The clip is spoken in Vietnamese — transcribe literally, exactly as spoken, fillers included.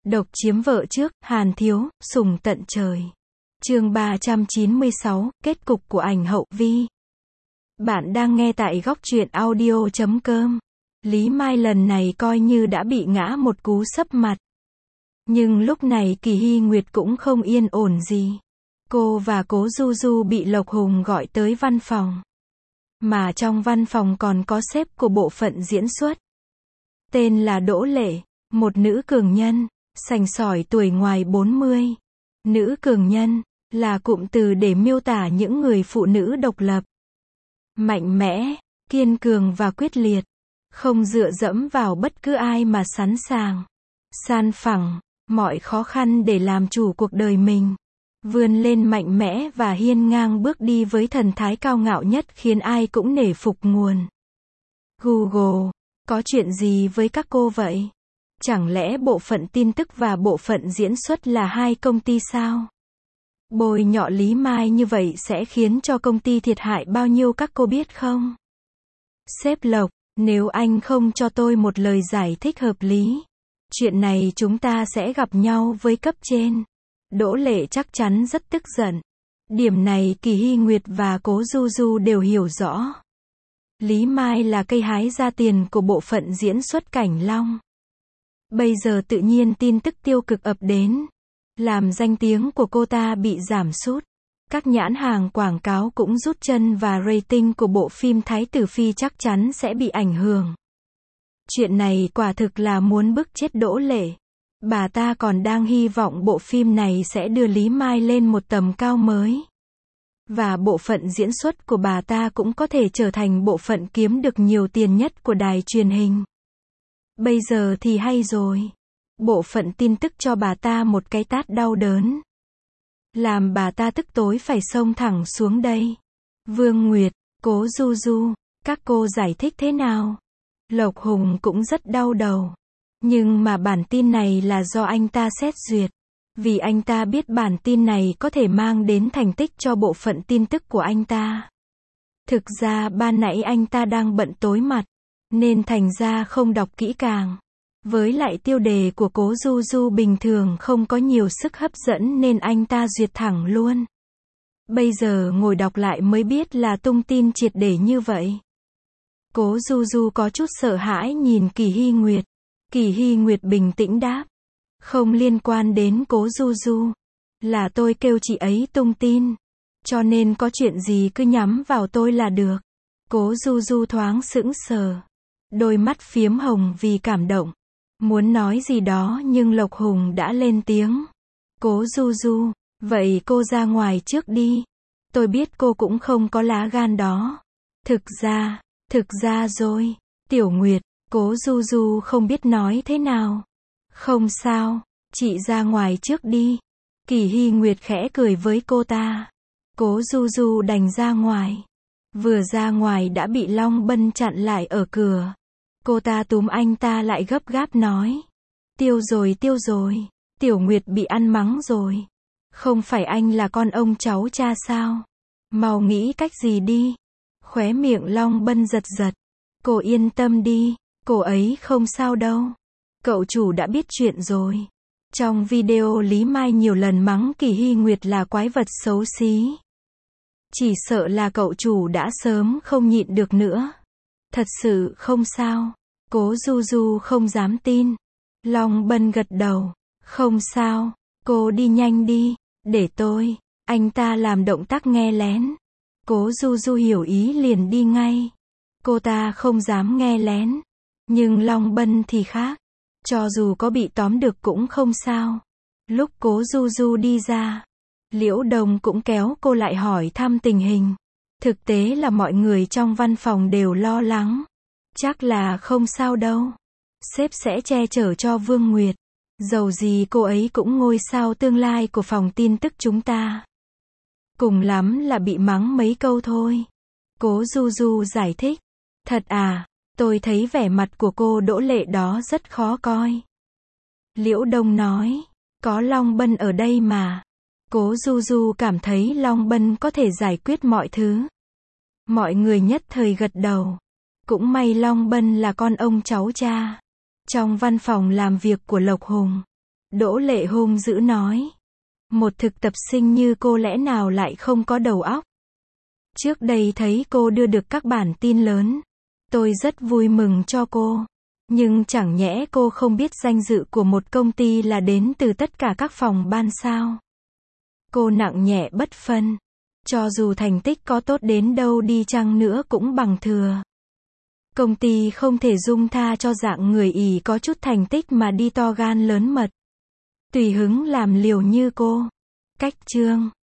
Độc chiếm vợ trước, Hàn Thiếu, sùng tận trời. Chương ba trăm chín mươi sáu, kết cục của ảnh hậu Vi. Bạn đang nghe tại góc truyện audio chấm com. Lý Mai lần này coi như đã bị ngã một cú sấp mặt. Nhưng lúc này Kỳ Hy Nguyệt cũng không yên ổn gì. Cô và Cố Du Du bị Lộc Hùng gọi tới văn phòng. Mà trong văn phòng còn có sếp của bộ phận diễn xuất. Tên là Đỗ Lệ, một nữ cường nhân, sành sỏi tuổi ngoài bốn mươi. Nữ cường nhân là cụm từ để miêu tả những người phụ nữ độc lập, mạnh mẽ, kiên cường và quyết liệt, không dựa dẫm vào bất cứ ai mà sẵn sàng san phẳng mọi khó khăn để làm chủ cuộc đời mình, vươn lên mạnh mẽ và hiên ngang bước đi với thần thái cao ngạo nhất khiến ai cũng nể phục nguồn. Google, có chuyện gì với các cô vậy? Chẳng lẽ bộ phận tin tức và bộ phận diễn xuất là hai công ty sao? Bôi nhọ Lý Mai như vậy sẽ khiến cho công ty thiệt hại bao nhiêu các cô biết không? Sếp Lộc, nếu anh không cho tôi một lời giải thích hợp lý, chuyện này chúng ta sẽ gặp nhau với cấp trên. Đỗ Lệ chắc chắn rất tức giận. Điểm này Kỳ Hy Nguyệt và Cố Du Du đều hiểu rõ. Lý Mai là cây hái ra tiền của bộ phận diễn xuất Cảnh Long. Bây giờ tự nhiên tin tức tiêu cực ập đến, làm danh tiếng của cô ta bị giảm sút. Các nhãn hàng quảng cáo cũng rút chân và rating của bộ phim Thái Tử Phi chắc chắn sẽ bị ảnh hưởng. Chuyện này quả thực là muốn bức chết Đỗ Lệ. Bà ta còn đang hy vọng bộ phim này sẽ đưa Lý Mai lên một tầm cao mới. Và bộ phận diễn xuất của bà ta cũng có thể trở thành bộ phận kiếm được nhiều tiền nhất của đài truyền hình. Bây giờ thì hay rồi. Bộ phận tin tức cho bà ta một cái tát đau đớn, làm bà ta tức tối phải xông thẳng xuống đây. Vương Nguyệt, Cố Du Du, các cô giải thích thế nào? Lộc Hùng cũng rất đau đầu. Nhưng mà bản tin này là do anh ta xét duyệt. Vì anh ta biết bản tin này có thể mang đến thành tích cho bộ phận tin tức của anh ta. Thực ra ban nãy anh ta đang bận tối mặt, nên thành ra không đọc kỹ càng. Với lại tiêu đề của Cố Du Du bình thường không có nhiều sức hấp dẫn nên anh ta duyệt thẳng luôn. Bây giờ ngồi đọc lại mới biết là tung tin triệt để như vậy. Cố Du Du có chút sợ hãi nhìn Kỳ Hy Nguyệt. Kỳ Hy Nguyệt bình tĩnh đáp. Không liên quan đến Cố Du Du. Là tôi kêu chị ấy tung tin. Cho nên có chuyện gì cứ nhắm vào tôi là được. Cố Du Du thoáng sững sờ. Đôi mắt phiếm hồng vì cảm động. Muốn nói gì đó nhưng Lộc Hùng đã lên tiếng. Cố Du Du, vậy cô ra ngoài trước đi. Tôi biết cô cũng không có lá gan đó. Thực ra, thực ra rồi. Tiểu Nguyệt, Cố Du Du không biết nói thế nào. Không sao, chị ra ngoài trước đi. Kỳ Hy Nguyệt khẽ cười với cô ta. Cố Du Du đành ra ngoài. Vừa ra ngoài đã bị Long Bân chặn lại ở cửa. Cô ta túm anh ta lại gấp gáp nói. Tiêu rồi tiêu rồi. Tiểu Nguyệt bị ăn mắng rồi. Không phải anh là con ông cháu cha sao? Mau nghĩ cách gì đi. Khóe miệng Long Bân giật giật. Cô yên tâm đi. Cô ấy không sao đâu. Cậu chủ đã biết chuyện rồi. Trong video Lý Mai nhiều lần mắng Kỳ Hy Nguyệt là quái vật xấu xí. Chỉ sợ là cậu chủ đã sớm không nhịn được nữa. Thật sự không sao. Cố Du Du không dám tin. Long Bân gật đầu. Không sao. Cô đi nhanh đi. Để tôi. Anh ta làm động tác nghe lén. Cố Du Du hiểu ý liền đi ngay. Cô ta không dám nghe lén. Nhưng Long Bân thì khác. Cho dù có bị tóm được cũng không sao. Lúc Cố Du Du đi ra, Liễu Đồng cũng kéo cô lại hỏi thăm tình hình. Thực tế là mọi người trong văn phòng đều lo lắng. Chắc là không sao đâu. Sếp sẽ che chở cho Vương Nguyệt. Dầu gì cô ấy cũng ngôi sao tương lai của phòng tin tức chúng ta. Cùng lắm là bị mắng mấy câu thôi. Cố Du Du giải thích. Thật à, tôi thấy vẻ mặt của cô Đỗ Lệ đó rất khó coi. Liễu Đông nói. Có Long Bân ở đây mà. Cố Du Du cảm thấy Long Bân có thể giải quyết mọi thứ. Mọi người nhất thời gật đầu. Cũng may Long Bân là con ông cháu cha. Trong văn phòng làm việc của Lộc Hùng, Đỗ Lệ hung dữ nói. Một thực tập sinh như cô lẽ nào lại không có đầu óc? Trước đây thấy cô đưa được các bản tin lớn. Tôi rất vui mừng cho cô. Nhưng chẳng nhẽ cô không biết danh dự của một công ty là đến từ tất cả các phòng ban sao? Cô nặng nhẹ bất phân. Cho dù thành tích có tốt đến đâu đi chăng nữa cũng bằng thừa. Công ty không thể dung tha cho dạng người ỷ có chút thành tích mà đi to gan lớn mật. Tùy hứng làm liều như cô. Cách chương